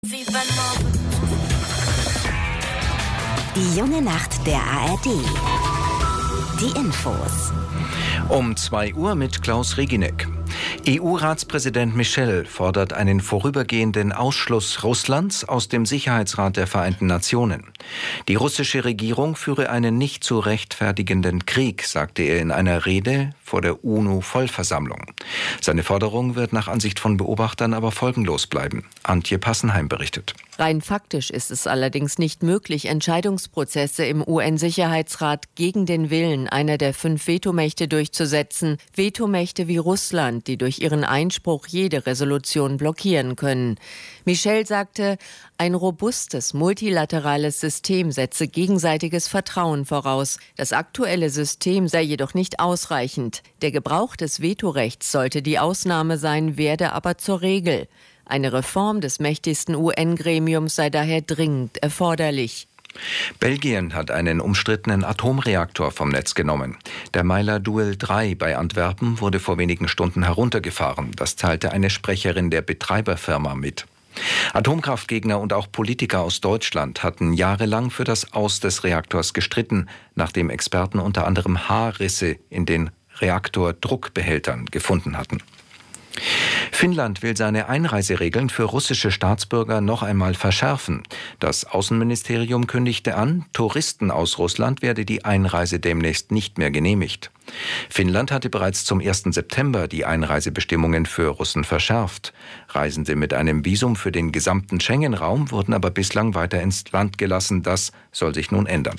Die junge Nacht der ARD. Die Infos. Um 2 Uhr mit Klaus Reginek. EU-Ratspräsident Michel fordert einen vorübergehenden Ausschluss Russlands aus dem Sicherheitsrat der Vereinten Nationen. Die russische Regierung führe einen nicht zu rechtfertigenden Krieg, sagte er in einer Rede vor der UNO-Vollversammlung. Seine Forderung wird nach Ansicht von Beobachtern aber folgenlos bleiben. Antje Passenheim berichtet. Rein faktisch ist es allerdings nicht möglich, Entscheidungsprozesse im UN-Sicherheitsrat gegen den Willen einer der 5 Vetomächte durchzusetzen. Vetomächte wie Russland, die durch ihren Einspruch jede Resolution blockieren können. Michel sagte, ein robustes, multilaterales System setze gegenseitiges Vertrauen voraus. Das aktuelle System sei jedoch nicht ausreichend. Der Gebrauch des Vetorechts sollte die Ausnahme sein, werde aber zur Regel. Eine Reform des mächtigsten UN-Gremiums sei daher dringend erforderlich. Belgien hat einen umstrittenen Atomreaktor vom Netz genommen. Der Myler Duel 3 bei Antwerpen wurde vor wenigen Stunden heruntergefahren. Das teilte eine Sprecherin der Betreiberfirma mit. Atomkraftgegner und auch Politiker aus Deutschland hatten jahrelang für das Aus des Reaktors gestritten, nachdem Experten unter anderem Haarrisse in den Reaktordruckbehältern gefunden hatten. Finnland will seine Einreiseregeln für russische Staatsbürger noch einmal verschärfen. Das Außenministerium kündigte an, Touristen aus Russland werde die Einreise demnächst nicht mehr genehmigt. Finnland hatte bereits zum 1. September die Einreisebestimmungen für Russen verschärft. Reisende mit einem Visum für den gesamten Schengen-Raum wurden aber bislang weiter ins Land gelassen. Das soll sich nun ändern.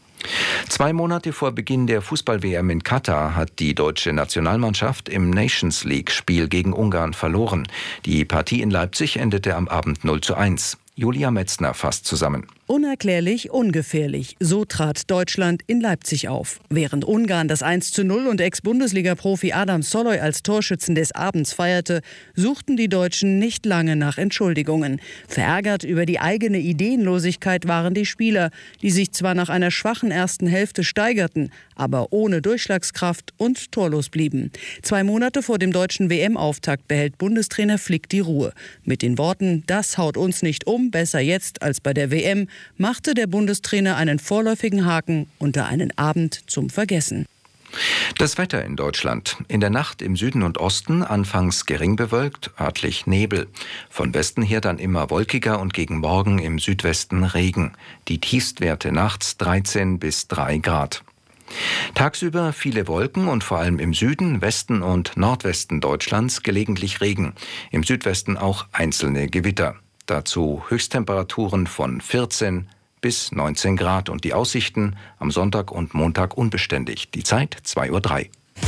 2 Monate vor Beginn der Fußball-WM in Katar hat die deutsche Nationalmannschaft im Nations League-Spiel gegen Ungarn verloren. Die Partie in Leipzig endete am Abend 0:1. Julia Metzner fasst zusammen. Unerklärlich, ungefährlich. So trat Deutschland in Leipzig auf. Während Ungarn das 1:0 und Ex-Bundesliga-Profi Adam Szalai als Torschützen des Abends feierte, suchten die Deutschen nicht lange nach Entschuldigungen. Verärgert über die eigene Ideenlosigkeit waren die Spieler, die sich zwar nach einer schwachen ersten Hälfte steigerten, aber ohne Durchschlagskraft und torlos blieben. 2 Monate vor dem deutschen WM-Auftakt behält Bundestrainer Flick die Ruhe. Mit den Worten, das haut uns nicht um, besser jetzt als bei der WM, machte der Bundestrainer einen vorläufigen Haken unter einen Abend zum Vergessen. Das Wetter in Deutschland. In der Nacht im Süden und Osten anfangs gering bewölkt, örtlich Nebel. Von Westen her dann immer wolkiger und gegen Morgen im Südwesten Regen. Die Tiefstwerte nachts 13 bis 3 Grad. Tagsüber viele Wolken und vor allem im Süden, Westen und Nordwesten Deutschlands gelegentlich Regen. Im Südwesten auch einzelne Gewitter. Dazu Höchsttemperaturen von 14 bis 19 Grad und die Aussichten am Sonntag und Montag unbeständig. Die Zeit 2:03 Uhr.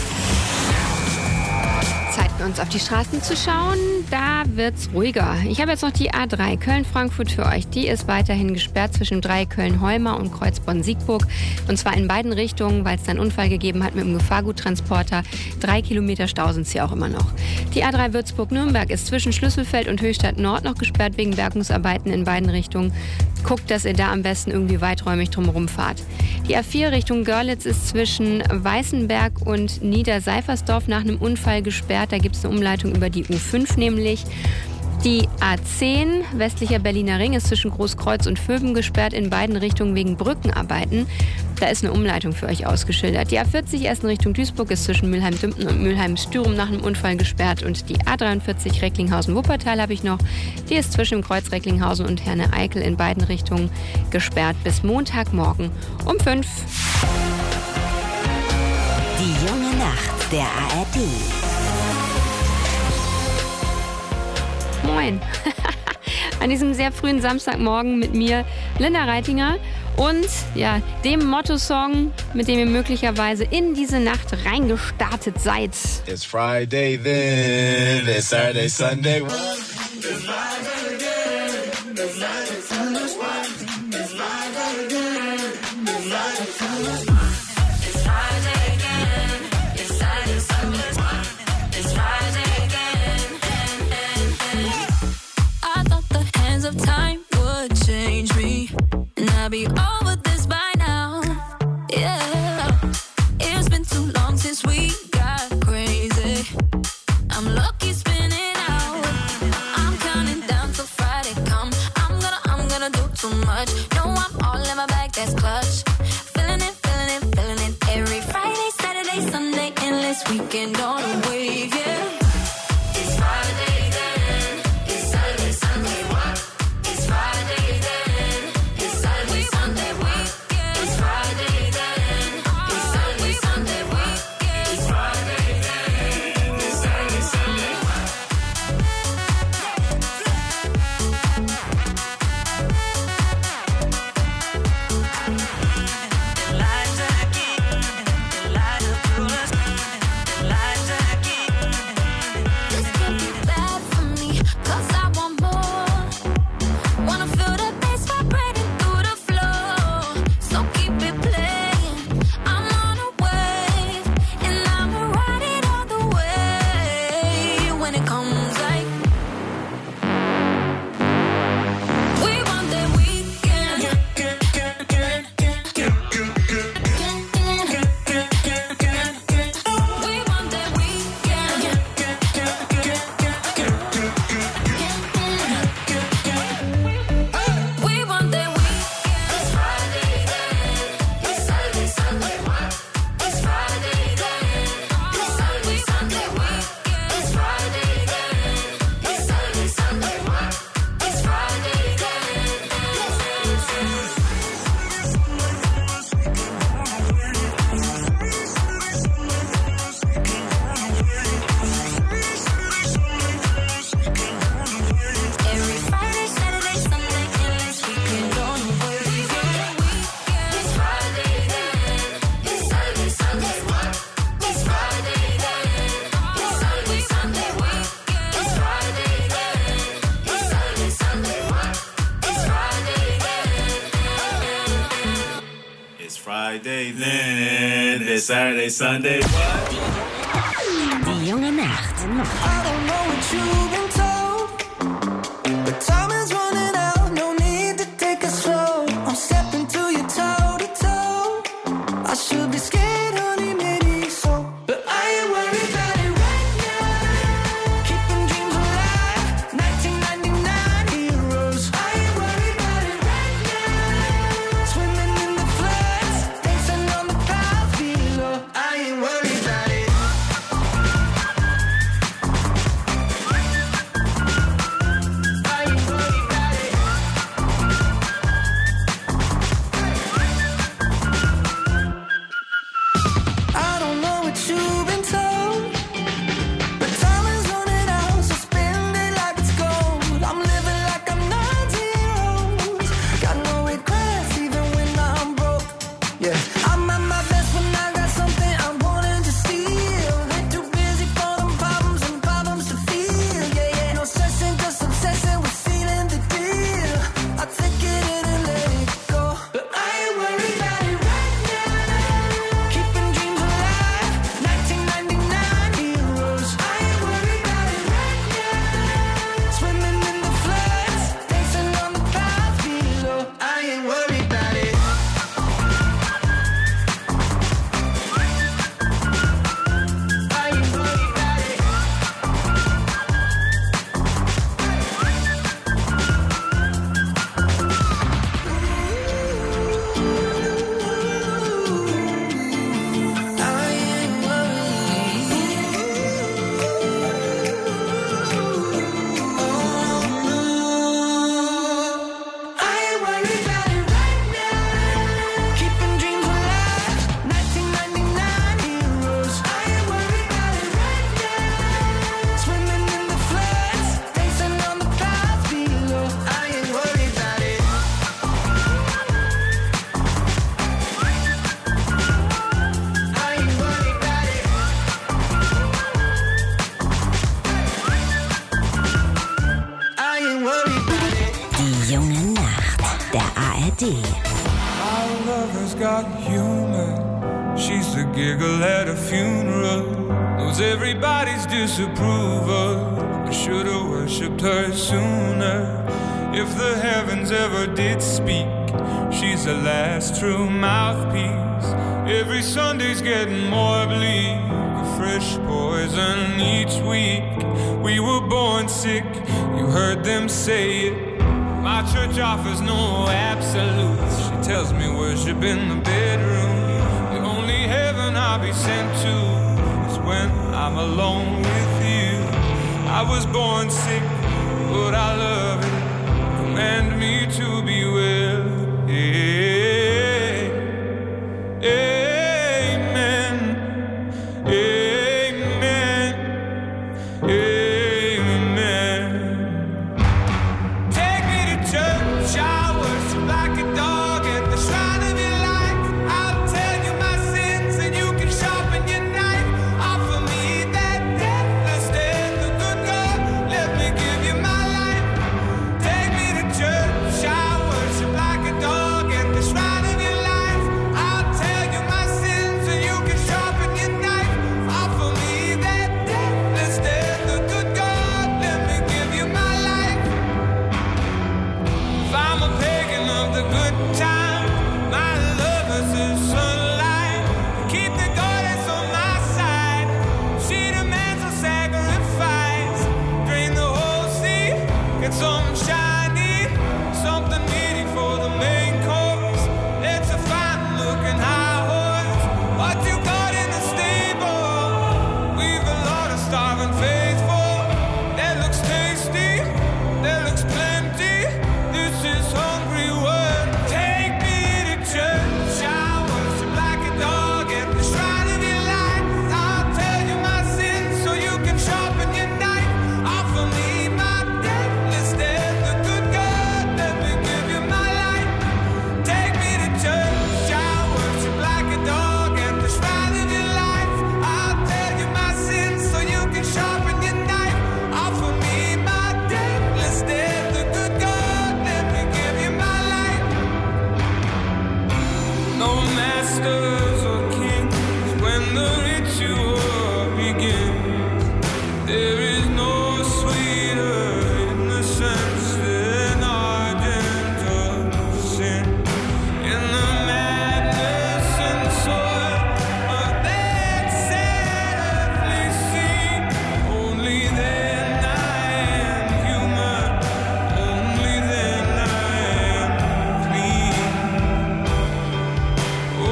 Zeit für uns auf die Straßen zu schauen, da wird's ruhiger. Ich habe jetzt noch die A3 Köln-Frankfurt für euch. Die ist weiterhin gesperrt zwischen Köln-Heuma und Kreuzbronn-Siegburg. Und zwar in beiden Richtungen, weil es da einen Unfall gegeben hat mit dem Gefahrguttransporter. 3 Kilometer Stau sind es hier auch immer noch. Die A3 Würzburg-Nürnberg ist zwischen Schlüsselfeld und Höchstadt Nord noch gesperrt wegen Bergungsarbeiten in beiden Richtungen. Guckt, dass ihr da am besten irgendwie weiträumig drumherum fahrt. Die A4 Richtung Görlitz ist zwischen Weißenberg und Niederseifersdorf nach einem Unfall gesperrt. Da gibt es eine Umleitung über die U5 nämlich. Die A10 westlicher Berliner Ring ist zwischen Großkreuz und Vöben gesperrt in beiden Richtungen wegen Brückenarbeiten. Da ist eine Umleitung für euch ausgeschildert. Die A40 erst in Richtung Duisburg ist zwischen Mülheim-Dümpten und Mülheim-Stürum nach einem Unfall gesperrt. Und die A43 Recklinghausen-Wuppertal habe ich noch. Die ist zwischen dem Kreuz Recklinghausen und Herne-Eickel in beiden Richtungen gesperrt bis Montagmorgen um 5. Die junge Nacht der ARD. Moin. An diesem sehr frühen Samstagmorgen mit mir, Linda Reitinger, und ja, dem Motto-Song, mit dem ihr möglicherweise in diese Nacht reingestartet seid. It's Friday then, it's Saturday, Sunday. Time would change me, and I'll be over this by now. Yeah, it's been too long since we got crazy. I'm lucky spinning out. I'm counting down till Friday come. too much. No, I'm all in my bag, that's clutch. Feeling it, feeling it, feeling it. Every Friday, Saturday, Sunday, endless weekend on a wave, yeah. It's Friday then, it's Saturday, Sunday, what? It's Friday then, it's Saturday, Sunday, weekend. It's Friday then, it's Saturday, Sunday, weekend. It's Friday then, it's Saturday, Sunday, what? Friday then, it's Saturday, Sunday, what? Die junge Nacht. I don't know what you've been told, but time is running out, no need to take it slow. I'm stepping to you toe to toe. I should be scared, honey, maybe so, but I ain't worried about it right now. Keeping dreams alive, 1999 heroes. I ain't worried about it right now. Swimming in the floods, dancing on the clouds below. I ain't worried about it. I don't know what you've been told, but time is running out, so spend it like it's gold. I'm living like I'm 90 years old. Got no regrets even when I'm broke. Yeah, I'm at my best when I got something I'm wanting to steal. Ain't too busy for them problems and problems to feel. Yeah, yeah, no stressing, just obsessing with sealing the deal. I take it in and let it go, but I ain't worried about it right now. Keeping dreams alive, 1999 heroes. I ain't worried about it right now. Swimming in the floods, dancing on the clouds below. I ain't worried about it. I ain't worried about it. I ain't worried about it right now. Keeping dreams alive, 1999 heroes. I ain't worried about it right now. Swimming in the floods, dancing on the clouds below. I ain't worried about it. I ain't worried about it. I ain't worried about it. Die junge Nacht. Der ARD. Our lover's got humor. She's the giggle at a funeral. Knows everybody's disapproval. I should've worshipped her sooner. If the heavens ever did speak, she's the last true mouthpiece. Every Sunday's getting more bleak. A fresh poison each week. We were born sick, you heard them say it. My church offers no absolutes. She tells me worship in the bedroom. The only heaven I'll be sent to is when I'm alone with you. I was born sick, but I love it. Command me to be well. Amen. Amen. Amen. Take me to church, I worship like a dog at the shrine of your light. I'll tell you my sins and you can sharpen your knife. Offer me that deathless death, the good God, let me give you my life. Take me to church, I worship like a dog at the shrine of your life. I'll tell you my sins and you can sharpen your knife. Offer me that deathless death, the good God, let me give you my life. If I'm a pagan of the good time, my lover's the sunlight. Keep the goddess on my side. She demands a sacrifice. Drain the whole sea, get something shiny, something meaty for the main course. It's a fine looking high horse. What you got in the stable? We've a lot of starving faithful. That looks tasty, that looks plenty. This is hungry work. Take me to church, I worship like a dog at the shrine of your light. I'll tell you my sins so you can sharpen your knife. Offer me my deathless death, the good God, let me give you my life. Take me to church, I worship like a dog at the shrine of your life. I'll tell you my sins so you can sharpen your knife. Offer me my deathless death, the good God, let me give you my life. No masters or kings when the ritual begins. There is no sweeter innocence than ardent of sin. In the madness and soil of that sad earthly scene, only then I am human, only then I am clean. Oh,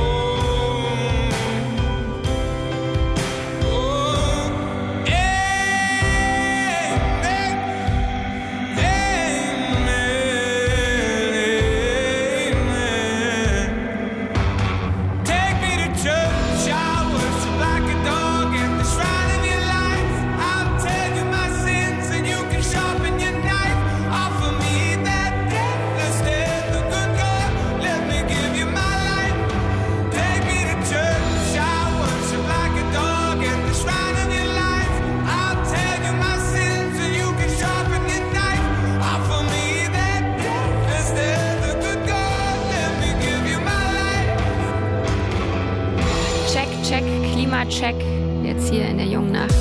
Klimacheck, jetzt hier in der jungen Nacht.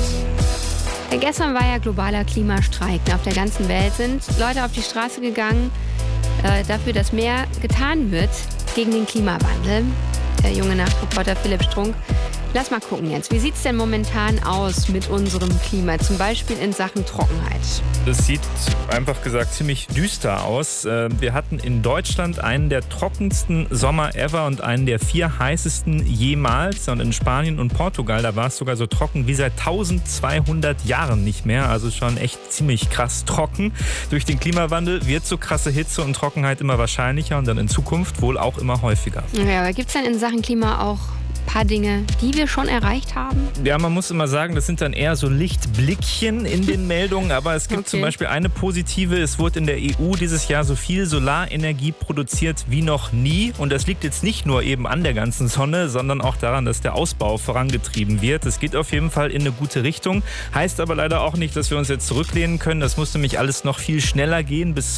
Gestern war ja globaler Klimastreik. Auf der ganzen Welt sind Leute auf die Straße gegangen, dafür, dass mehr getan wird gegen den Klimawandel. Der junge Nachtreporter Philipp Strunk. Lass mal gucken jetzt. Wie sieht es denn momentan aus mit unserem Klima, zum Beispiel in Sachen Trockenheit? Das sieht einfach gesagt ziemlich düster aus. Wir hatten in Deutschland einen der trockensten Sommer ever und einen der 4 heißesten jemals. Und in Spanien und Portugal, da war es sogar so trocken wie seit 1200 Jahren nicht mehr. Also schon echt ziemlich krass trocken. Durch den Klimawandel wird so krasse Hitze und Trockenheit immer wahrscheinlicher und dann in Zukunft wohl auch immer häufiger. Ja, aber gibt es denn in Sachen Klima auch paar Dinge, die wir schon erreicht haben? Ja, man muss immer sagen, das sind dann eher so Lichtblickchen in den Meldungen, aber es gibt zum Beispiel eine positive. Es wurde in der EU dieses Jahr so viel Solarenergie produziert wie noch nie und das liegt jetzt nicht nur eben an der ganzen Sonne, sondern auch daran, dass der Ausbau vorangetrieben wird. Es geht auf jeden Fall in eine gute Richtung, heißt aber leider auch nicht, dass wir uns jetzt zurücklehnen können. Das muss nämlich alles noch viel schneller gehen. Bis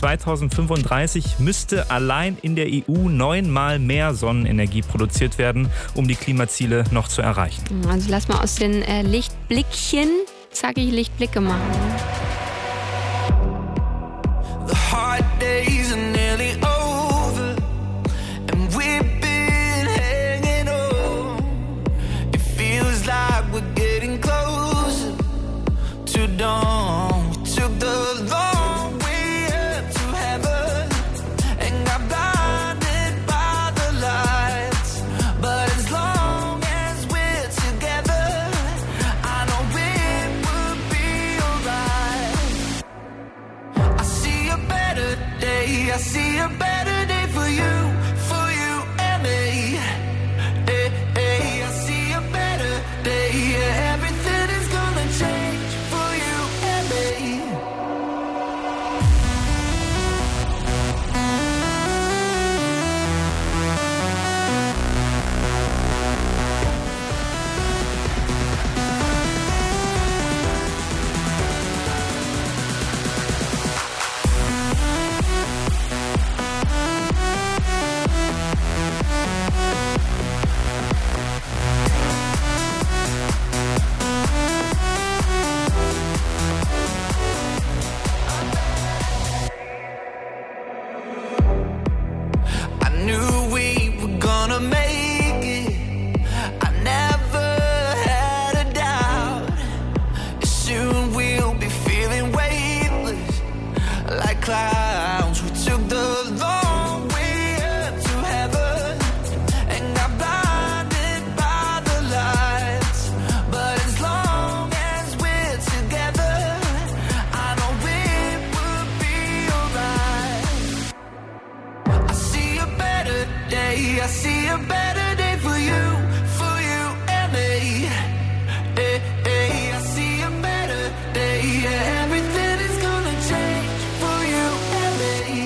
2035 müsste allein in der EU 9-mal mehr Sonnenenergie produziert werden, um die Klimaziele noch zu erreichen. Also lass mal aus den Lichtblickchen, sage ich, Lichtblicke machen. The hard days are nearly over and we've been hanging on. It feels like we're getting closer to dawn. We took the long way up to heaven day. I see a better day for you and me. I see a better day. Everything is gonna change for you and me. I see a better day for you and me. I see a better day. Everything is gonna change for you and me.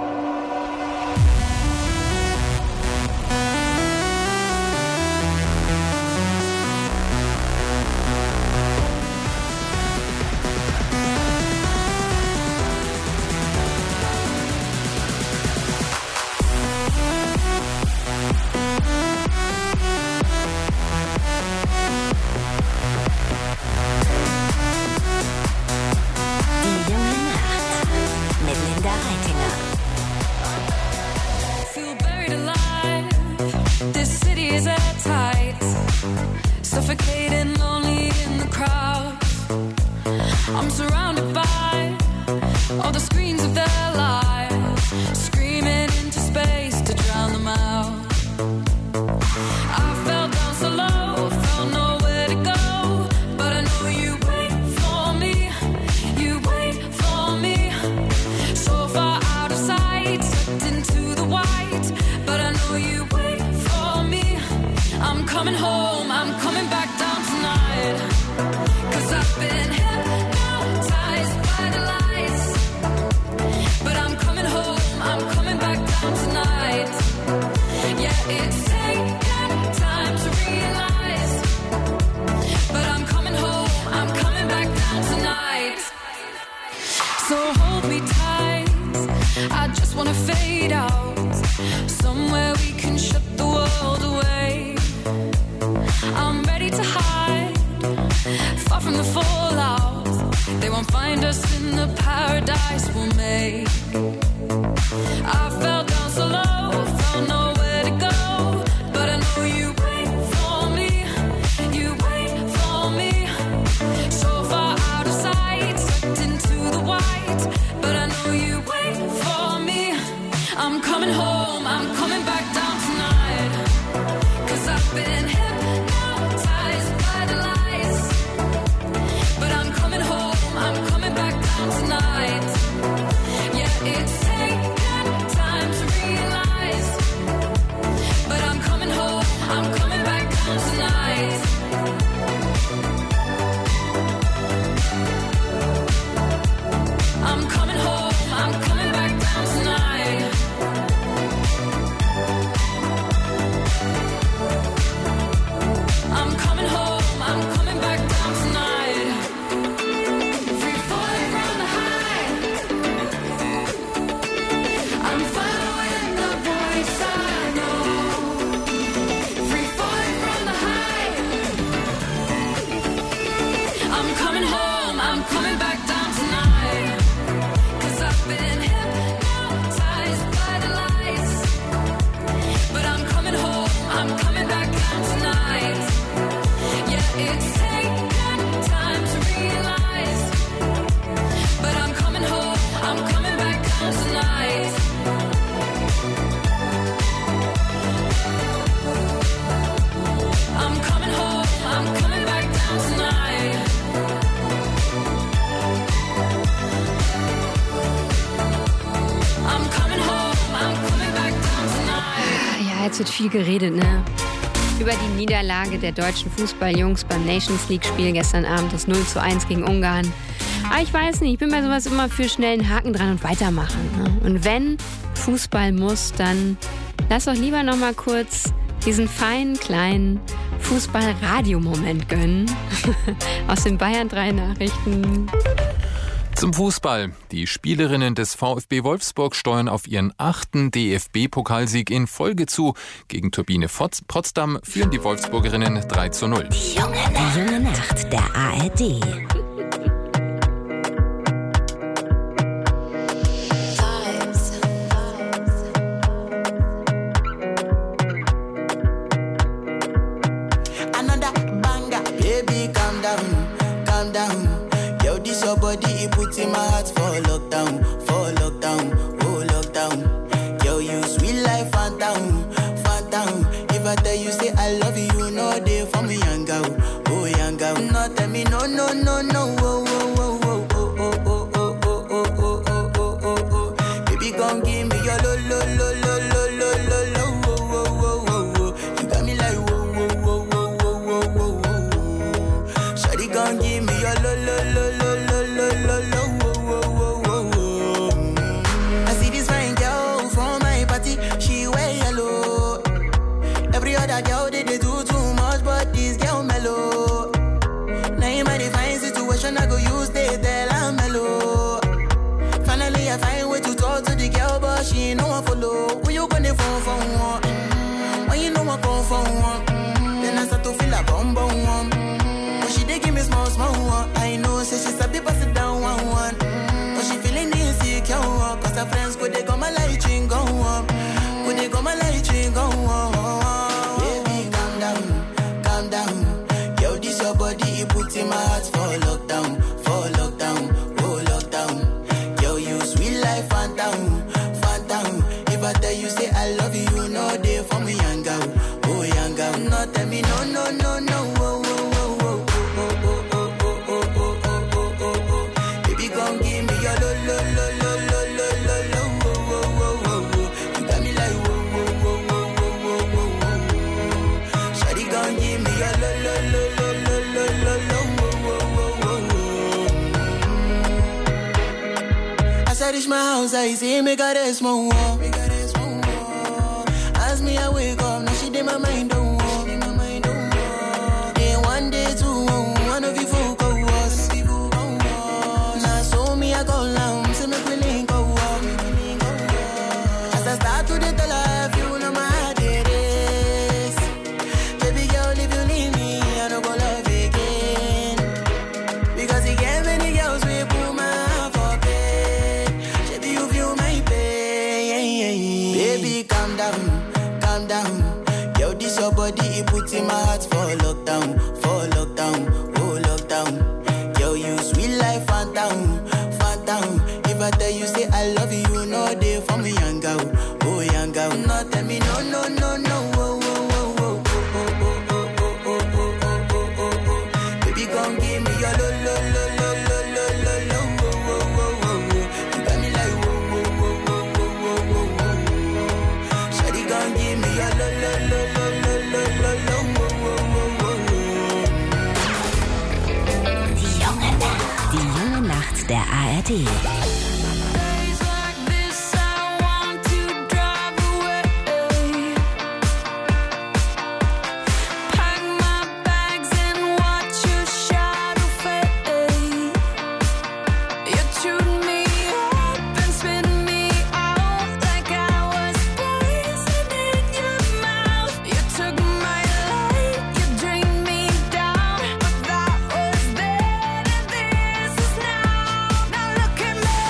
Suffocating, lonely in the crowd. I'm surrounded by all the screens of their lives, screaming into space to drown them out. I fell down so low, felt nowhere to go, but I know you wait for me, you wait for me. So far out of sight, sucked into the white, but I know you wait for me. I'm coming home, I'm coming back down tonight, 'cause I've been hypnotized by the lights. But I'm coming home, I'm coming back down tonight. Yeah, it's taken time to realize, but I'm coming home, I'm coming back down tonight. So hold me tight, I just wanna fade out, somewhere we can shut the world away. I'm ready to hide, far from the fallout. They won't find us in the paradise we'll make. I fell down so low, found nowhere to go, but I know you wait for me, you wait for me. So far out of sight, sucked into the white, but I know you wait for me. I'm coming home, I'm coming back down tonight, 'cause I've been hypnotized by the lights. But I'm coming home, I'm coming back down tonight. Yeah, it's taken time to realize, but I'm coming home, I'm coming back down tonight. I'm coming home, I'm coming back down tonight. I'm coming home, I'm coming back down tonight. Free falling from the high. jetzt wird viel geredet, ne? Über die Niederlage der deutschen Fußballjungs beim Nations League-Spiel gestern Abend, das 0:1 gegen Ungarn. Aber ich weiß nicht, ich bin bei sowas immer für schnell einen Haken dran und weitermachen. Ne? Und wenn Fußball muss, dann lass doch lieber noch mal kurz diesen feinen, kleinen Fußball-Radio-Moment gönnen. Aus den Bayern 3 Nachrichten. Zum Fußball. Die Spielerinnen des VfB Wolfsburg steuern auf ihren 8. DFB-Pokalsieg in Folge zu. Gegen Turbine Potsdam führen die Wolfsburgerinnen 3:0. Die junge Nacht der ARD. Your body, it puts in my heart for lockdown, oh lockdown. Yo, you sweet life, phantom, phantom. If I tell you say I love you, no day for me, young girl, oh young girl. No tell me no, no, no, no, oh, oh, oh, oh, oh, oh, oh, oh, oh, oh, oh, oh, oh, oh. Baby, gon' give me your lo, lo, lo, lo, lo, lo, lo, lo, oh, oh, oh, oh, oh. You got me like whoa, whoa, whoa, whoa, whoa, whoa, whoa, whoa. Shawty gon' give me your lo, lo, lo, lo. I see this fine girl from my party, she wear yellow. Every other girl they do too much, but this girl mellow. Now in my divine situation, I go use they tell I'm mellow. Finally I find way to talk to the girl, but she ain't no one follow. Who you gonna phone for one? When you know I come for one, then I start to feel a bum bum one. But she dey give me small small one. I know say she's a bit pass it down one. But she feeling insecure, cause her friends could they come a light ring go on. Could they come a light ring go on. Baby, calm down, calm down. Yo, this your body, it puts in my heart for lockdown, oh lockdown. Yo, you sweet life, phantom, phantom. If I tell you say I love you, no day for me, young girl, oh young girl. No tell me no, no, no, no, oh, oh. I reach my house, I see me got a small wall. As me I wake up, now she did my mind don't walk. Day one, day two, one of you folk go was. Now so me I go down, see me willing go walk. As I start to the tell her, you know my heart it is. Baby girl, if you leave me, I don't go love again. Because you get many girls we put my heart for bed. You feel my pain. Baby, calm down, calm down. Yo, this your body, it puts in my heart for lockdown, oh lockdown. Yo, you sweet life, phantom, phantom. If I tell you say I love you, no day for me, young girl, oh young girl. No tell me no, no, no, no, oh, oh, oh, oh, oh, oh, oh, oh, oh, oh, oh, oh, oh. Baby, gon' give me your lo, lo, lo, lo, lo, lo, lo, lo, oh, oh, oh, oh. You got me like whoa, whoa, whoa, whoa, whoa, whoa, whoa. Shawty gon' give me your lo, lo, lo, lo, lo, lo, lo, lo, oh, oh, oh, oh. Die junge Nacht der ARD. Now look at me.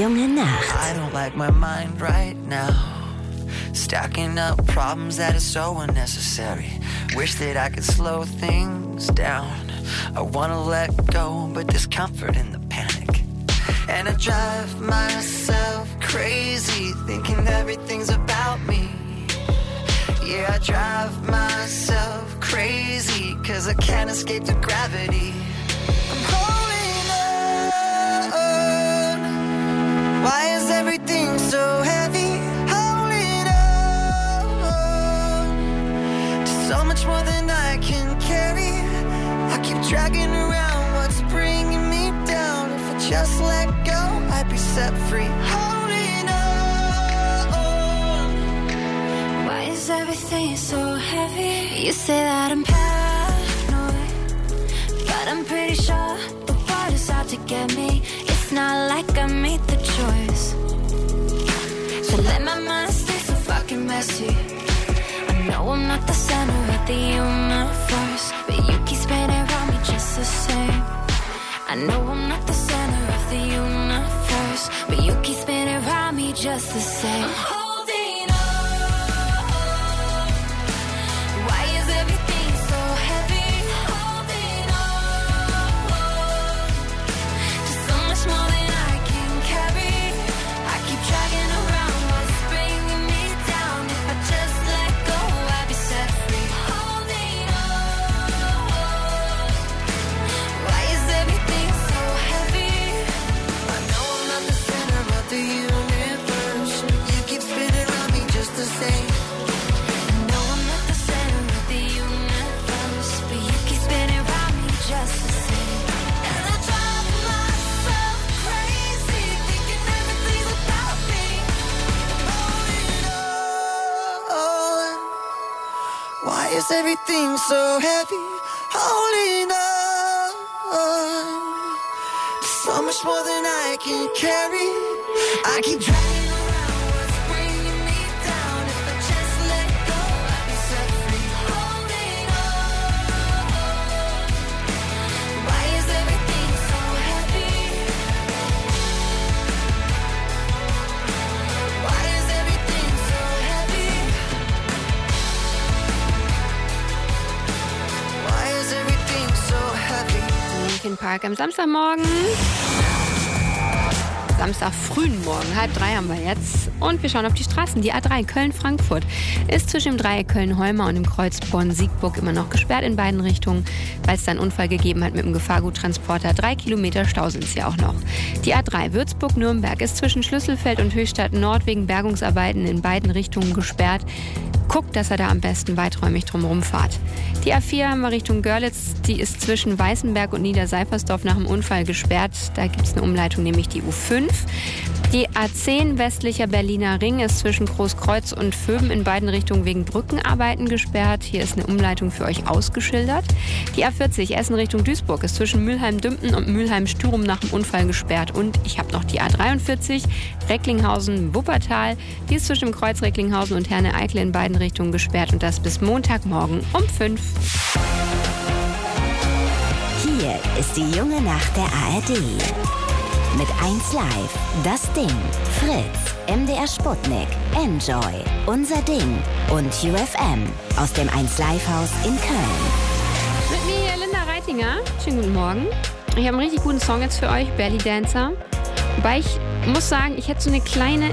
junge Nacht. I don't like my mind right now. Stacking up problems that are so unnecessary. Wish that I could slow things down. I wanna let go, but there's comfort in the panic. And I drive myself crazy, thinking everything's about me. Yeah, I drive myself crazy, 'cause I can't escape the gravity. I'm holding on. Why is everything so heavy? Holding on to so much more than I can carry. I keep dragging around what's bringing me down. If I just let go, I'd be set free. Holding on. Why is everything so heavy? You say that I'm paranoid, but I'm pretty sure the world is out to get me. It's not like I made the choice. So let my mind stay so fucking messy. I know I'm not the center of the universe, but you keep spinning around me just the same. I know I'm not the center of the universe, but you keep spinning around me just the same. I'm holding on. Why is everything so heavy? Holding on to so much more than I can carry. I keep dragging around what's bringing me down. If I just let go, I'd be set free. Holding on. Why is everything so heavy? I know I'm not the center of the universe. You keep spinning around me just the same. I know I'm not the center of the universe, but you keep spinning around me just the same. And I drive myself crazy, thinking everything's about me. Holding on. Why is everything so heavy? Holding on. So much more than I can carry. I keep dragging around what's bringing me down. If I just let go, I'd be set free. Holding on. Why is everything so heavy? Why is everything so heavy? Why is everything so heavy? Linkin Park am Samstagmorgen. Samstag frühen Morgen, 2:30 haben wir jetzt. Und wir schauen auf die Straßen. Die A3 Köln-Frankfurt ist zwischen dem Dreieck Köln-Holmer und dem Kreuz Bonn-Siegburg immer noch gesperrt in beiden Richtungen, weil es da einen Unfall gegeben hat mit dem Gefahrguttransporter. 3 Kilometer Stau sind es ja auch noch. Die A3 Würzburg-Nürnberg ist zwischen Schlüsselfeld und Höchstadt Nord wegen Bergungsarbeiten in beiden Richtungen gesperrt. Guckt, dass er da am besten weiträumig drumherum fahrt. Die A4 haben wir Richtung Görlitz, die ist zwischen Weißenberg und Niederseifersdorf nach dem Unfall gesperrt. Da gibt es eine Umleitung, nämlich die U5. Die A10 westlicher Berliner Ring ist zwischen Großkreuz und Vöben in beiden Richtungen wegen Brückenarbeiten gesperrt. Hier ist eine Umleitung für euch ausgeschildert. Die A40 Essen Richtung Duisburg ist zwischen Mülheim-Dümpen und Mülheim-Stürum nach dem Unfall gesperrt. Und ich habe noch die A43 Recklinghausen-Wuppertal. Die ist zwischen dem Kreuz Recklinghausen und Herne-Eikle in beiden Richtungen gesperrt und das bis Montagmorgen um 5. Hier ist die junge Nacht der ARD. Mit 1 Live, Das Ding, Fritz, MDR Sputnik, Enjoy, Unser Ding und UFM aus dem 1 Live Haus in Köln. Mit mir hier Linda Reitinger. Schönen guten Morgen. Ich habe einen richtig guten Song jetzt für euch, Belly Dancer. Wobei ich muss sagen, ich hätte so eine kleine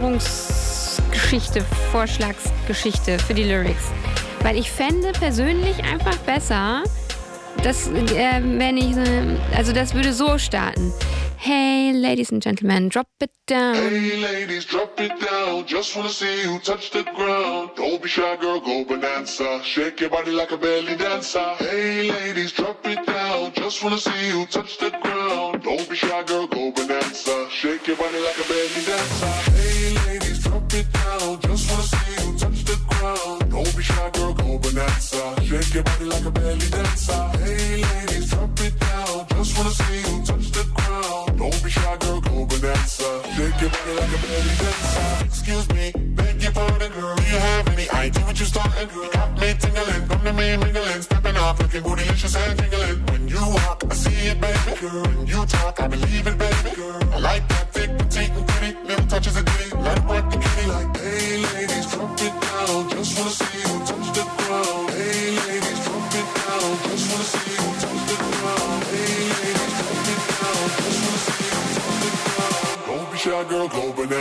Vorschlagsgeschichte für die Lyrics. Weil ich fände persönlich einfach besser, dass, wenn ich, also das würde so starten. Hey, ladies and gentlemen, drop it down. Hey, ladies, drop it down. Just wanna see you touch the ground. Don't be shy, girl, go bonanza. Shake your body like a belly dancer. Hey, ladies, drop it down. Just wanna see you touch the ground. Don't be shy, girl, go bonanza. Shake your body like a belly dancer. Hey, ladies, drop it down. Just wanna see you touch the ground. Don't be shy, girl, go bonanza. Shake your body like a belly dancer. Hey, ladies, drop it down. Just wanna see you touch the ground. Don't be shy, girl, go bonanza. Shake your body like a belly dancer. Excuse me, beg your pardon, girl. Do you have any idea what you're starting, girl? Got me tingling, come to me mingling, stepping off, looking bootylicious and tingling. When you walk, I see it, baby, girl. When you talk, I believe it, baby, girl. I like that thick, petite, and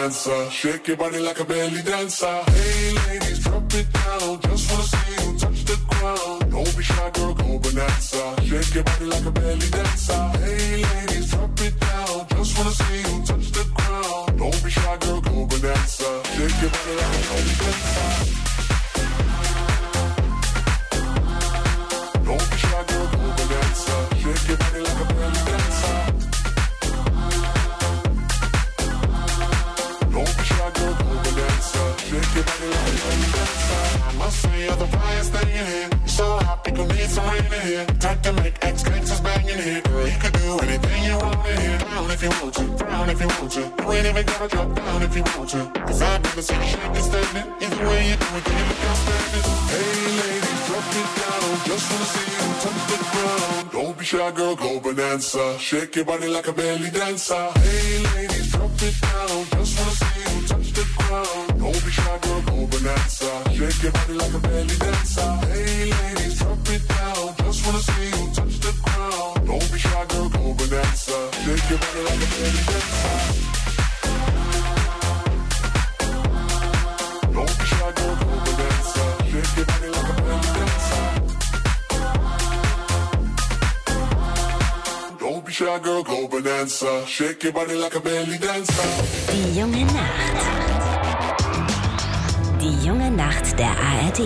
bonanza. Shake your body like a belly dancer. Hey ladies, drop it down. Just wanna see you touch the ground. Don't be shy, girl, go bonanza. Shake your body like a belly dancer. Hey ladies, drop it down. Just wanna see you touch the ground. Don't be shy, girl, go bonanza. Shake your body like a belly dancer. Don't be shy, girl, go bonanza. Shake your body like a belly dancer. Don't be shy, girl, go bonanza. Shake your body like a belly dancer. I must say you're the brightest thing in here. You're so hot, people need some rain in here. Time to make ex-gangsters bang in here. Girl, you can do anything you want in here. Down if you want to, down if you want to. You ain't even gotta drop down if you want to. Cause I've never seen you shake and standing. Either way you do it, then you look outstanding. Hey ladies, drop it down. Just wanna see you touch the ground. Don't be shy, girl, go bonanza. Shake your body like a belly dancer. Hey ladies, drop it down. Just wanna see you touch the ground. Don't be shy, girl, go bonanza. Shake your body like a belly dancer. Hey ladies, drop it down. Just wanna see you touch the ground. Don't be shy, girl, go bonanza. Shake your body like a belly dancer. Don't be shy, girl, go bonanza. Shake your body like a belly dancer. Don't be shy, girl, go bonanza. Shake your body like a belly dancer. Die junge Nacht. Die junge Nacht der ARD.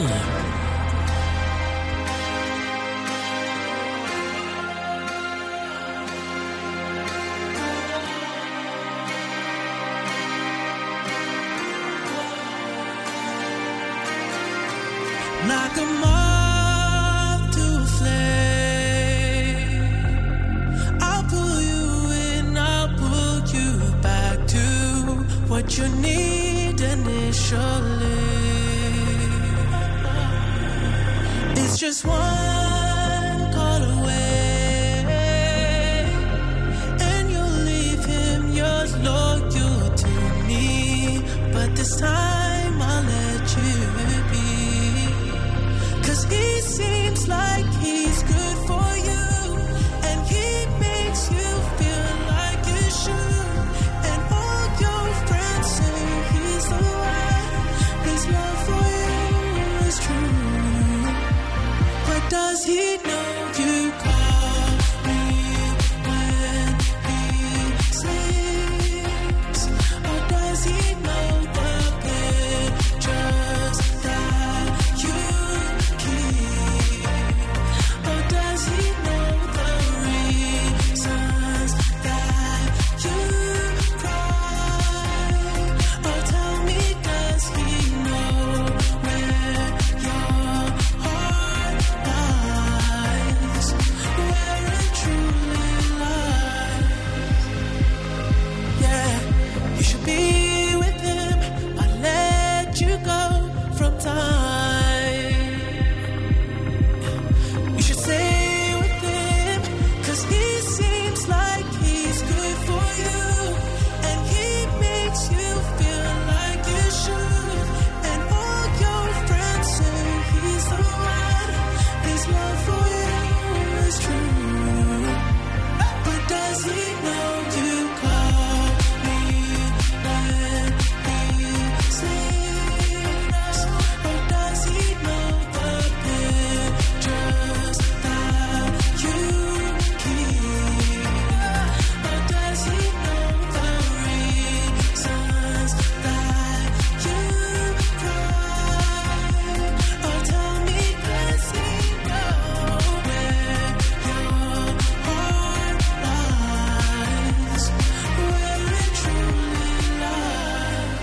Like a moth to a flame, I'll pull you in, I'll pull you back to what you need initially. It's just one call away, and you'll leave him yours loyal to me. But this time I'll let you be. 'Cause he seems like he's good for you, and he makes you feel like you should. And all your friends say he's the one. His love for you is true. But does he know you call me when he sleeps? Or does he know the pictures that you keep? Or does he know the reasons that you cry? Or tell me, does he know where your heart lies? Where it truly lies? Yeah, you should be with him. I let you go from time. You should stay with him, 'cause he seems like he's good for you, and he makes you feel like you should. And all your friends say he's the one. His love for you is true. But does he know you call me when he sleeps? Or does he know the pictures that you keep? Or does he know the reasons that you cry? Or tell me, does he know where your heart lies? Where it truly lies?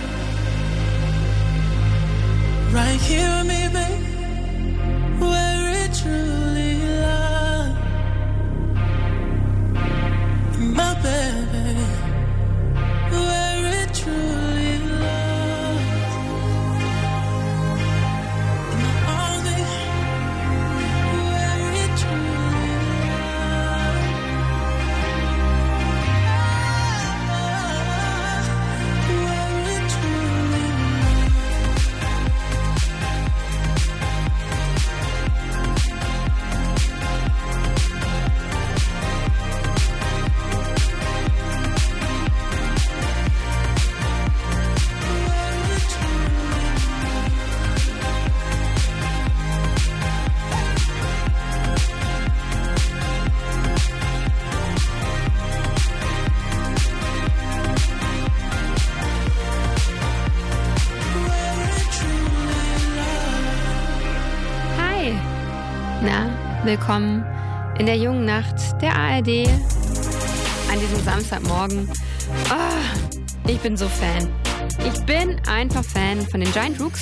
Right here, me, babe, where it truly lies. My baby, where it truly lies. My only, where it truly lies. Where it truly lies. Na, willkommen in der jungen Nacht der ARD an diesem Samstagmorgen. Oh, ich bin so Fan. Ich bin einfach Fan von den Giant Rooks.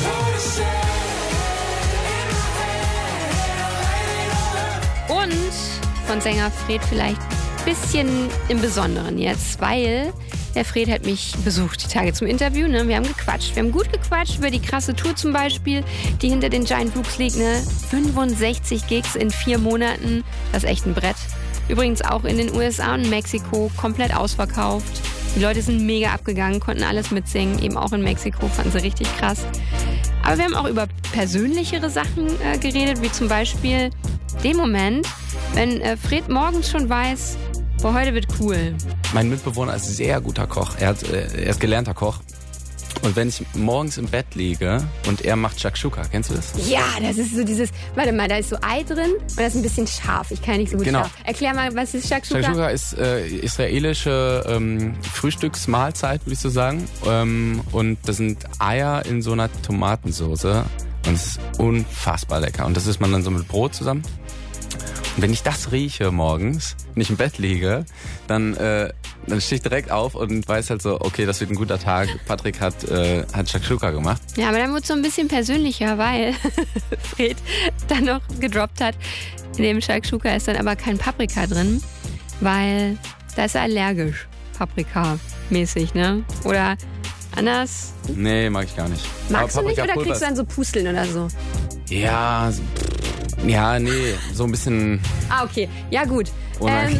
Und von Sänger Fred vielleicht ein bisschen im Besonderen jetzt, weil der Fred hat mich besucht die Tage zum Interview. Ne? Wir haben gequatscht. Wir haben gut gequatscht über die krasse Tour zum Beispiel, die hinter den Giant Rooks liegt. Ne? 65 Gigs in 4 Monaten. Das ist echt ein Brett. Übrigens auch in den USA und Mexiko komplett ausverkauft. Die Leute sind mega abgegangen, konnten alles mitsingen. Eben auch in Mexiko, fanden sie richtig krass. Aber wir haben auch über persönlichere Sachen geredet, wie zum Beispiel den Moment, wenn Fred morgens schon weiß, boah, heute wird cool. Mein Mitbewohner ist sehr guter Koch. Er ist gelernter Koch. Und wenn ich morgens im Bett liege und er macht Shakshuka, kennst du das? Ja, das ist so dieses, warte mal, da ist so Ei drin und das ist ein bisschen scharf. Ich kann nicht so gut scharf. Erklär mal, was ist Shakshuka? Shakshuka ist israelische Frühstücksmahlzeit, würde ich so sagen. Und das sind Eier in so einer Tomatensauce. Und es ist unfassbar lecker. Und das isst man dann so mit Brot zusammen. Und wenn ich das rieche morgens, wenn ich im Bett liege, dann stehe ich direkt auf und weiß halt so, okay, das wird ein guter Tag. Patrick hat Shakshuka gemacht. Ja, aber dann wird es so ein bisschen persönlicher, weil Fred dann noch gedroppt hat. In dem Shakshuka ist dann aber kein Paprika drin, weil da ist er allergisch, Paprika-mäßig, ne? Oder anders? Nee, mag ich gar nicht. Magst du nicht oder kriegst du dann so Pusteln oder so? Ja, ja, nee, so ein bisschen... Ah, okay. Ja, gut. Ich hab's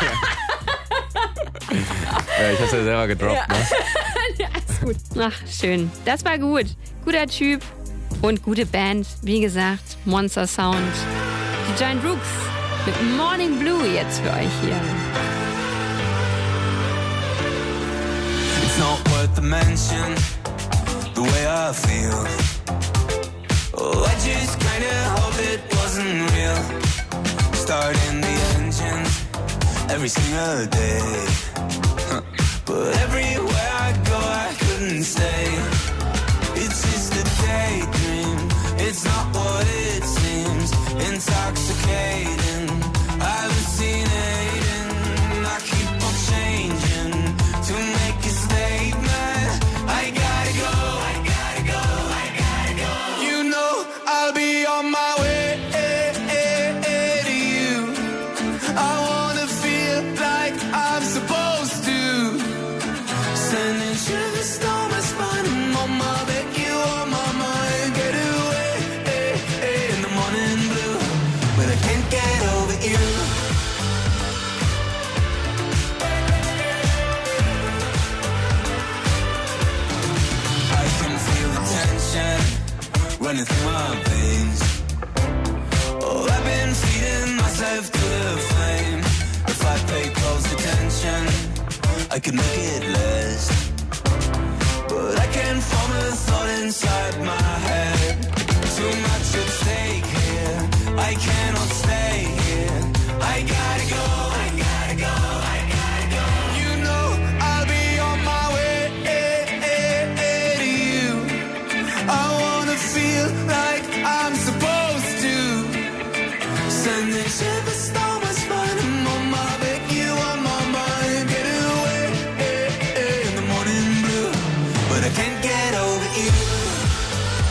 ja selber gedroppt, ja. Ne? Ja, ist gut. Ach, schön. Das war gut. Guter Typ und gute Band. Wie gesagt, Monster Sound. Die Giant Rooks mit Morning Blue jetzt für euch hier. It's not worth the mention, the way I feel. Oh, I just kinda hope it wasn't real. Starting the engine every single day. But everywhere I go, I couldn't stay. It's just a daydream. It's not what it seems. Intoxicating, hallucinating. I keep on changing to make a statement. I gotta go. I gotta go. I gotta go. You know I'll be on my way to you. I wanna feel like I'm supposed to. Sending shivers down my spine. I'm on my bed, you on my mind. Get away in the morning blue, but I can't get over you. I can feel the tension running through my veins. Oh, I've been feeding myself to the flame. If I pay close attention, I could make it last. But I can't form a thought inside my head. Too much at stake here. I cannot stay here. I gotta go. I gotta go. I gotta go. You know I'll be on my way to you. I wanna feel like I'm supposed to. Sending shivers down my spine. I'm on my bed, you on my mind. Get away in the morning blue, but I can't get over you.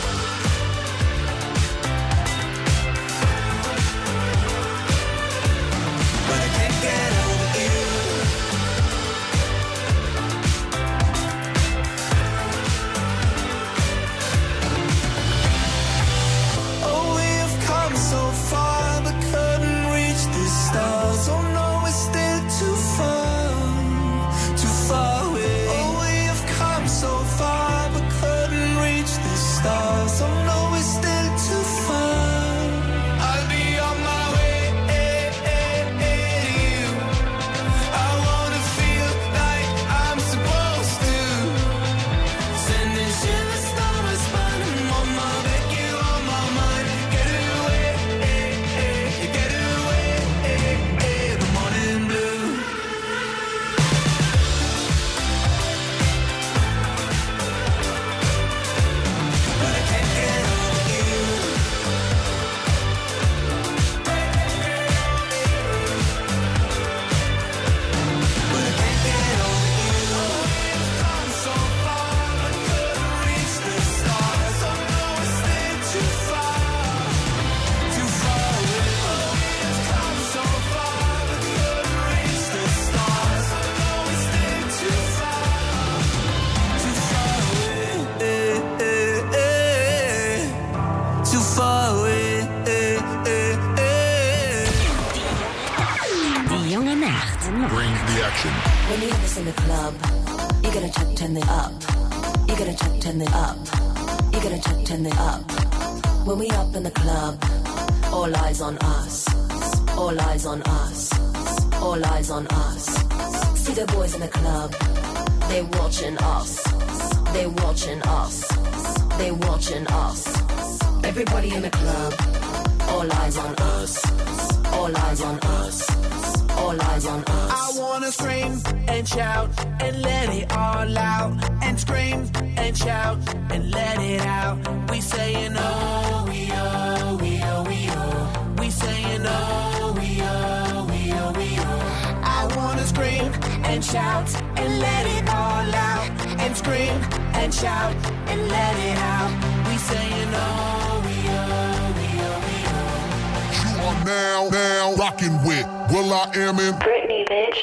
action. When you have this in the club, you gotta check, turn it up. You gotta check, turn it up. You gotta check, turn it up. When we up in the club, all eyes on us. All eyes on us. All eyes on us. See the boys in the club, they watching us. They watching us. They watching us. Everybody in the club, all eyes on us. All eyes on us. All eyes on us. I wanna scream and shout and let it all out. And scream and shout and let it out. We saying oh, we oh, we oh, we oh. We saying oh, we oh, we oh, we oh. I wanna scream and shout and let it all out. And scream and shout and let it out. We saying oh, we oh, we oh, we oh. You are now rocking with will.i.am in Britney, bitch.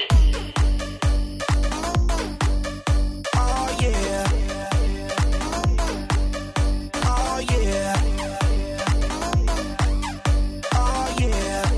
Oh yeah. Oh yeah. Oh yeah.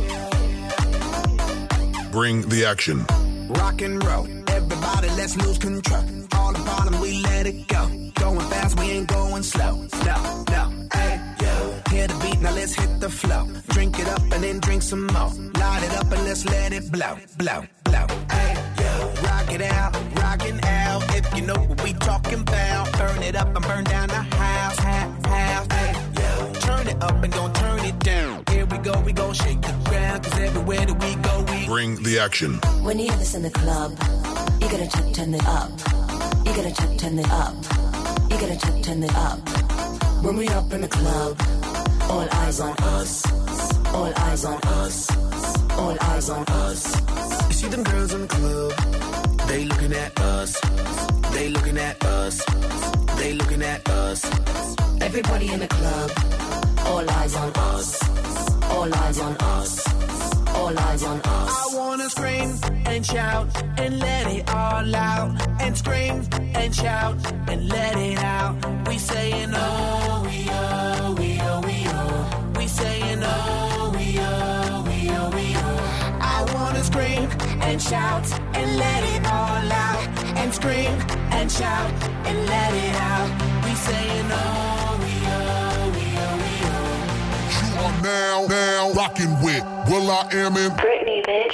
Bring the action. Rock and roll. Everybody, let's lose control. All the bottom, we let it go. Going fast, we ain't going slow. No, no, hey, yo. Hear the beat, now let's hit the flow. Drink it up and then drink some more. Light it up and let's let it blow, blow, blow. Hey, yo. Rock it out, rockin' out. If you know what we talking about. Burn it up and burn down the house, house. Hey, yo. Turn it up and don't turn it down. Here we go shake the ground. Cause everywhere that we go, we bring the action. When you have this in the club, you gotta check, turn it up. You gotta check, turn it up. You gotta check, turn it up. When we up in the club, all eyes on us. All eyes on us. All eyes on us. You see them girls in the club, they looking at us. They looking at us. They looking at us. Everybody in the club, all eyes on us. All eyes on us. All eyes on us. I wanna scream and shout and let it all out. And scream and shout and let it out. We saying oh, we oh, we oh, we oh. We saying oh, we oh, we oh, we oh. I wanna scream and shout and let it all out. And scream and shout and let it out. We saying oh, we oh, we oh, we oh. You are now rocking with will.i.am in Britney, bitch.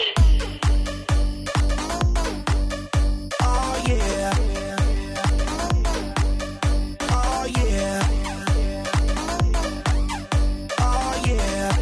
Oh yeah. Oh yeah. Oh yeah.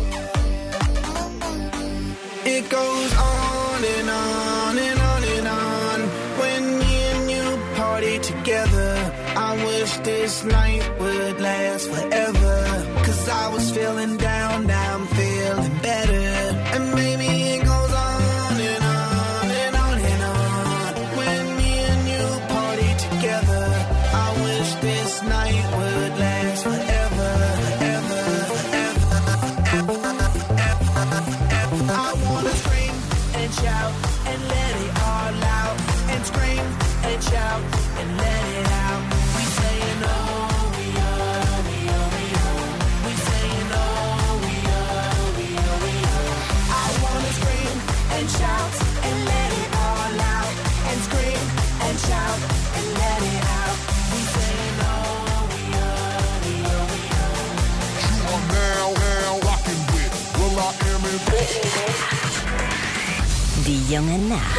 It goes on and on and on and on. When me and you party together, I wish this night would last forever. Cause I was feeling down, now I'm feeling better. And maybe it goes on and on and on and on. When me and you party together, I wish this night would last forever, ever, ever, ever, ever, ever. I wanna scream and shout and let it all out. And scream and shout and let it out. We saying oh, we oh, we oh, we oh. We saying oh, we oh, we oh, we oh. I wanna scream and shout and let it all out. And scream and shout and let it out. We saying oh, we oh, we oh, we oh. You are now rocking with will.i.am in Britney, bitch. Die junge Nacht.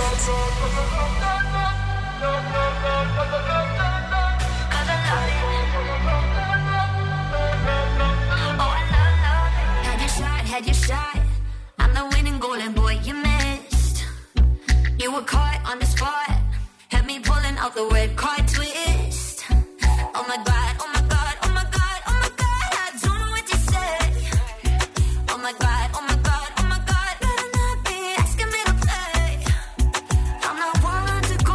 Had your shot. I'm the winning goal and boy you missed. You were caught on the spot. Had me pulling out the red card twist. Oh my god, oh my god, oh my god, oh my god. I don't know what to say. Oh my god, oh my god, oh my god. Better not be asking me to play. I'm not one to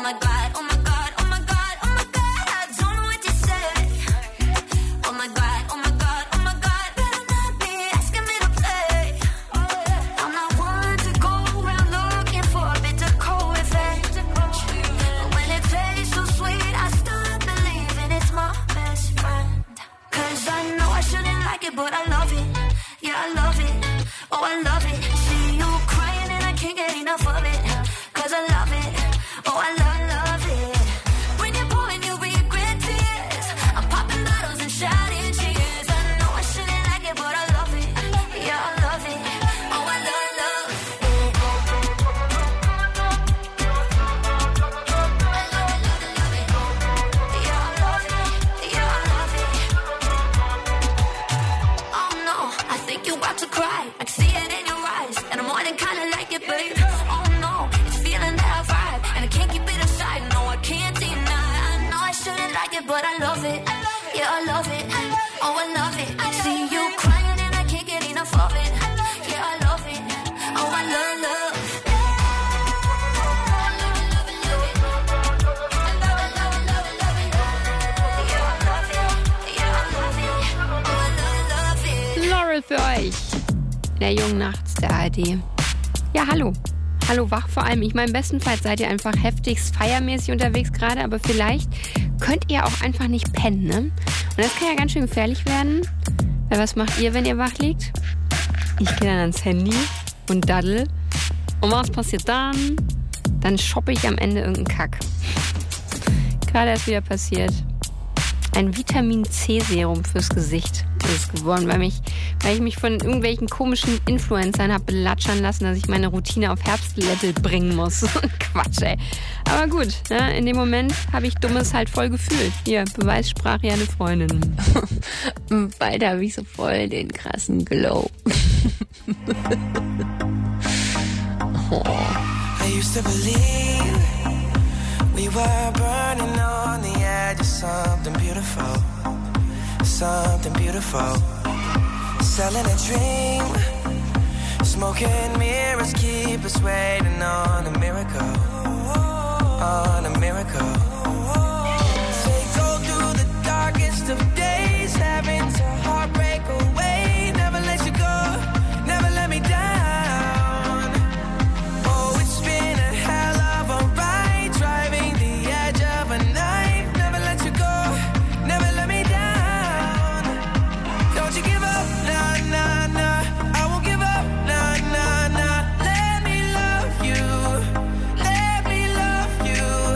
my God, oh my God, oh my God, oh my God, I don't know what to say. Oh my God, oh my God, oh my God, better not be asking me to play. I'm not one to go around looking for a bitter cold effect. But when it tastes so sweet, I start believing it's my best friend. 'Cause I know I shouldn't like it, but I love it. Yeah, I love it. Oh, I love it. See you crying and I can't get enough of it. 'Cause I love it. Oh, I love it. When you're pouring, you regret tears. I'm popping bottles and shouting cheers. I know I shouldn't like it, but I love it. Yeah, I love it. Oh, I love it. You about to cry, I can see it in your eyes, and I'm more than kinda like it, babe. Oh no, it's a feeling that I vibe, and I can't keep it aside. No, I can't deny. I know I shouldn't like it, but I love it. Yeah, I love it. Oh, I love it. See you crying and I can't get enough of it. Yeah, I love it. Oh, I love. Laurel für euch. In der jungen Nacht der ARD. Ja, hallo. Hallo wach vor allem. Ich meine, bestenfalls seid ihr einfach heftigst feiermäßig unterwegs gerade, aber vielleicht könnt ihr auch einfach nicht pennen, ne? Und das kann ja ganz schön gefährlich werden. Weil was macht ihr, wenn ihr wach liegt? Ich gehe dann ans Handy und daddel. Und was passiert dann? Dann shoppe ich am Ende irgendeinen Kack. Gerade erst wieder passiert. Ein Vitamin-C-Serum fürs Gesicht ist es geworden, weil ich mich von irgendwelchen komischen Influencern habe belatschern lassen, dass ich meine Routine auf Herbstlevel bringen muss. Quatsch, ey. Aber gut, ne, in dem Moment habe ich Dummes halt voll gefühlt. Hier, Beweissprache ja eine Freundin. Bald habe ich so voll den krassen Glow. I used to believe we were burning on the edge of something beautiful, something beautiful. Selling a dream, smoking mirrors keep us waiting on a miracle, on a miracle. Say go through the darkest of days, having to heartbreak away, never let you go, never let me down. Oh, it's been a hell of a ride, driving the edge of a knife, never let you go, never let me down. Don't you give up, nah, nah, nah, I won't give up, nah, nah, nah. Let me love you, let me love you.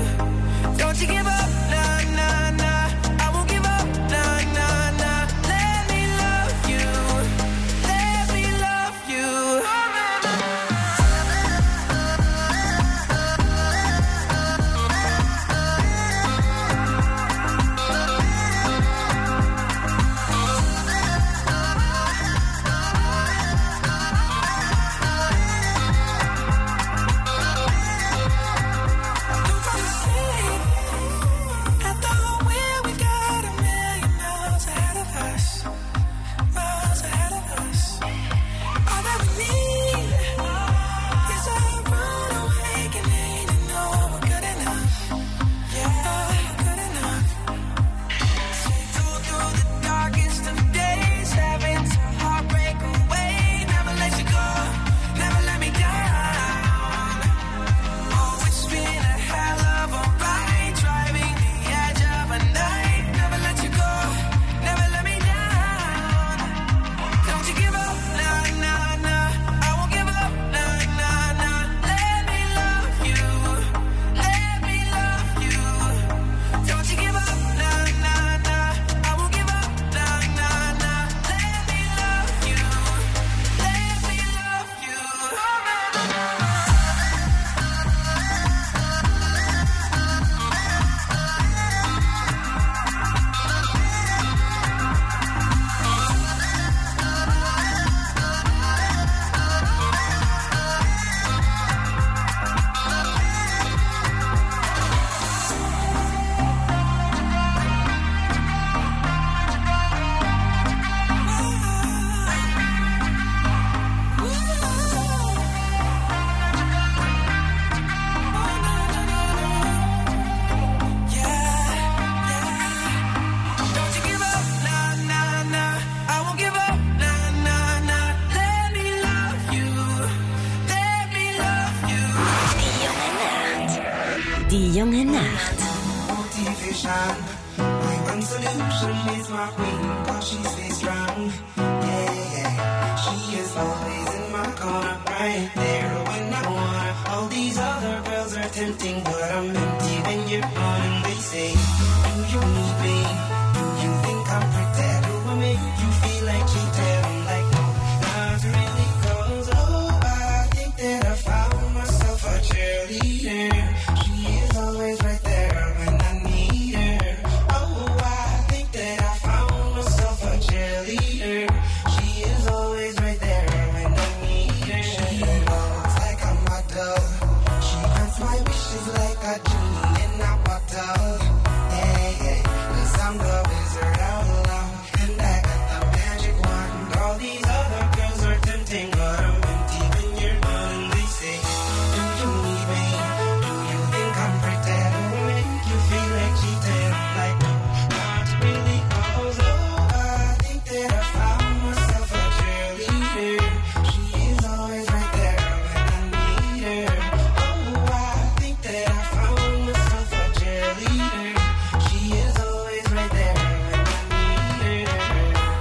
Die junge Nacht. Motivation. My one solution is my queen, cause she stays strong. Yeah, yeah. She is always in my corner, right there when I want her. All these other girls are tempting, but I'm empty when you're gone. And they say, do you need me? Do you think I'm pretty? Do I make you feel like cheating? I'm like, no, not really, cause oh, I think that I found myself a cheerleader. She is always right there when I need her. Oh, I think that I found myself a cheerleader. She is always right there when I need her. She looks like a model. She grants my wishes like a genie in a bottle. Yeah, yeah, 'cause I'm the wizard of love, and I got the magic wand. All these other girls are tempting, but I'm empty when you're gone. And they say, do you need me? Do you think I'm pretty? Do I make you feel like cheating? I'm like, no, not really, 'cause oh, I think that I found myself a cheerleader. She is always right there when I need her. Oh, I think that I found myself a cheerleader. She is always right there when I need her.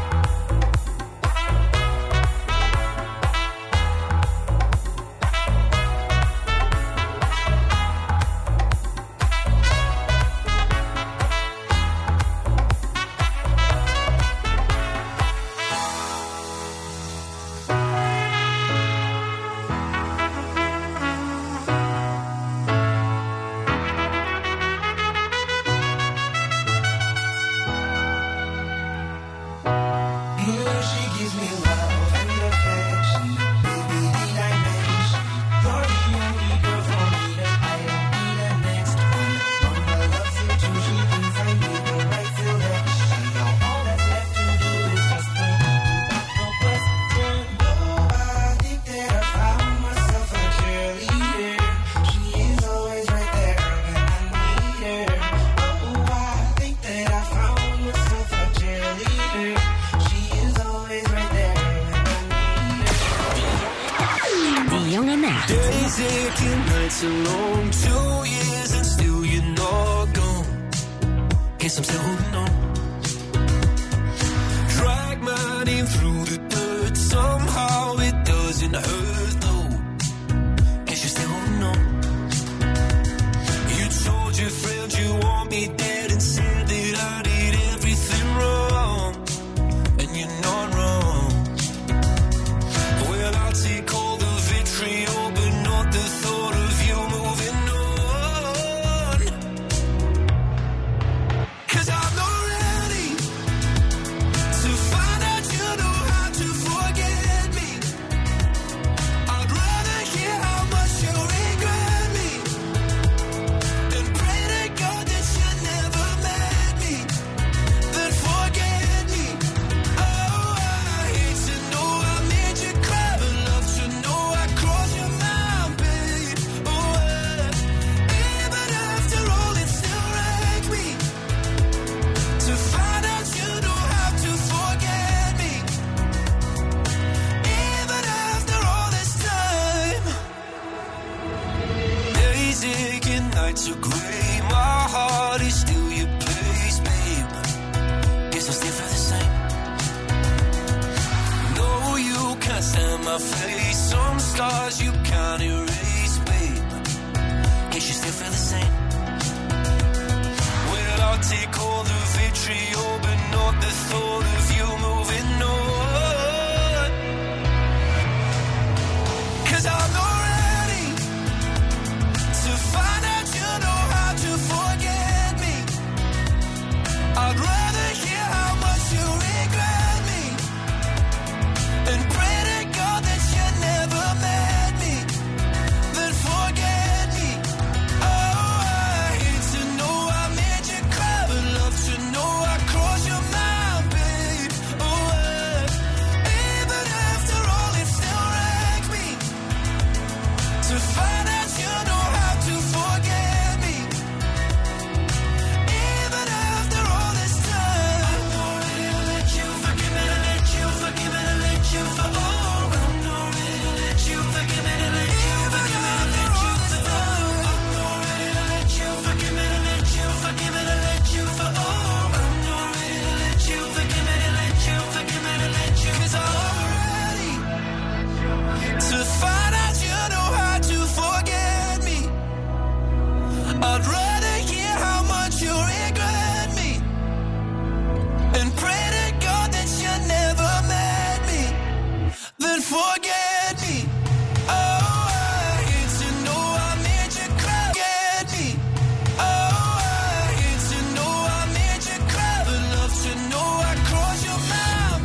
She gives me love and affection, baby, need I mention? You're the only girl for me that I don't need a next one. Mama loves you too, she thinks I need the right selection. Now all that's left to do is just put no question. Oh, I think that I found myself a cheerleader. She is always right there when I need her. Oh, I think that I found myself a cheerleader. She is always right there when I need her. Die junge Nacht. Days aching, nights are long, 2 years and still you're not gone. Guess I'm still holding on. Drag my name through the dirt, somehow it doesn't hurt though. Guess you're still holding on. You told your friends you want me dead and said that I did everything wrong, and you're not wrong. Well, I'll take all the vitriol, but not the thought of you moving on. 'Cause I'm not ready to find out you know how to forget me. I'd rather hear how much you regret me than pray to God that you never met me, then forget me. Oh, I hate to know I made you cry, but love to know I crossed your mind, babe. Oh, even after all, it still wrecked me to find out you know how to forget me. Even after all this time, days aching, nights are gray. My heart is still your place, babe. Guess I'll stay for the same. No, you can't stand my face. Some scars you can't erase.